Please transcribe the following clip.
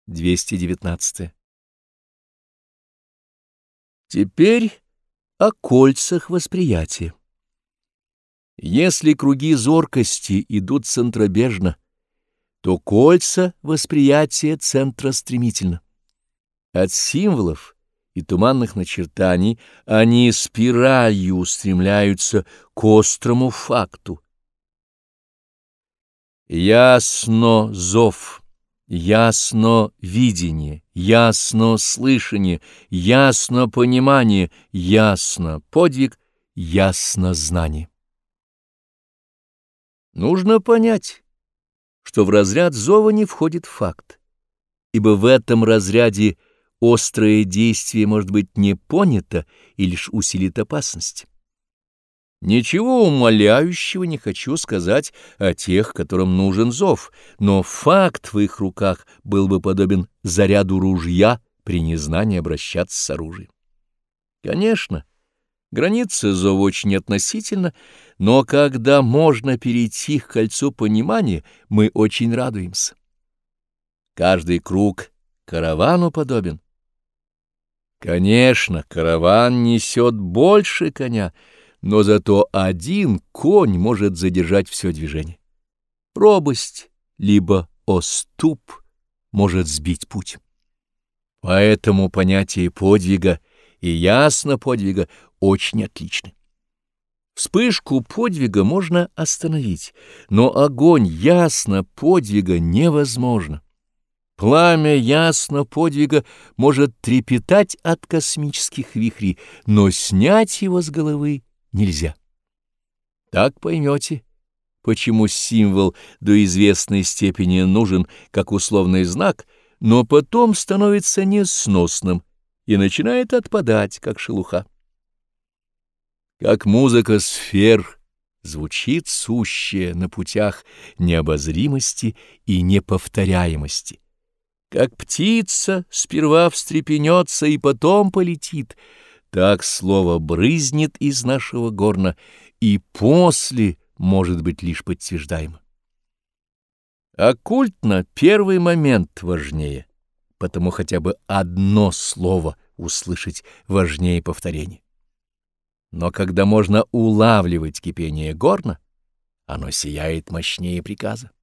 219. Теперь о кольцах восприятия. Если круги зоркости идут центробежно, то кольца восприятия центростремительно. От символов и туманных начертаний они спиралью устремляются к острому факту. Ясно зов, ясно видение, ясно слышание, ясно понимание, ясно подвиг, ясно знание. Нужно понять, что в разряд зова не входит факт, ибо в этом разряде острое действие может быть не понято и лишь усилит опасность. Ничего умаляющего не хочу сказать о тех, которым нужен зов, но факт в их руках был бы подобен заряду ружья при незнании обращаться с оружием. Конечно, граница зова очень относительна, но когда можно перейти к кольцу понимания, мы очень радуемся. Каждый круг каравану подобен. Конечно, караван несет больше коня, но зато один конь может задержать все движение. Робость, либо оступ может сбить путь. Поэтому понятие подвига и ясно подвига очень отличны. Вспышку подвига можно остановить, но огонь ясно подвига невозможно. Пламя ясно подвига может трепетать от космических вихрей, но снять его с головы нельзя. Так поймете, почему символ до известной степени нужен как условный знак, но потом становится несносным и начинает отпадать, как шелуха. Как музыка сфер звучит сущая на путях необозримости и неповторяемости. Как птица сперва встрепенется и потом полетит, так слово брызнет из нашего горна и после может быть лишь подтверждаемо. Оккультно первый момент важнее, потому хотя бы одно слово услышать важнее повторения. Но когда можно улавливать кипение горна, оно сияет мощнее приказа.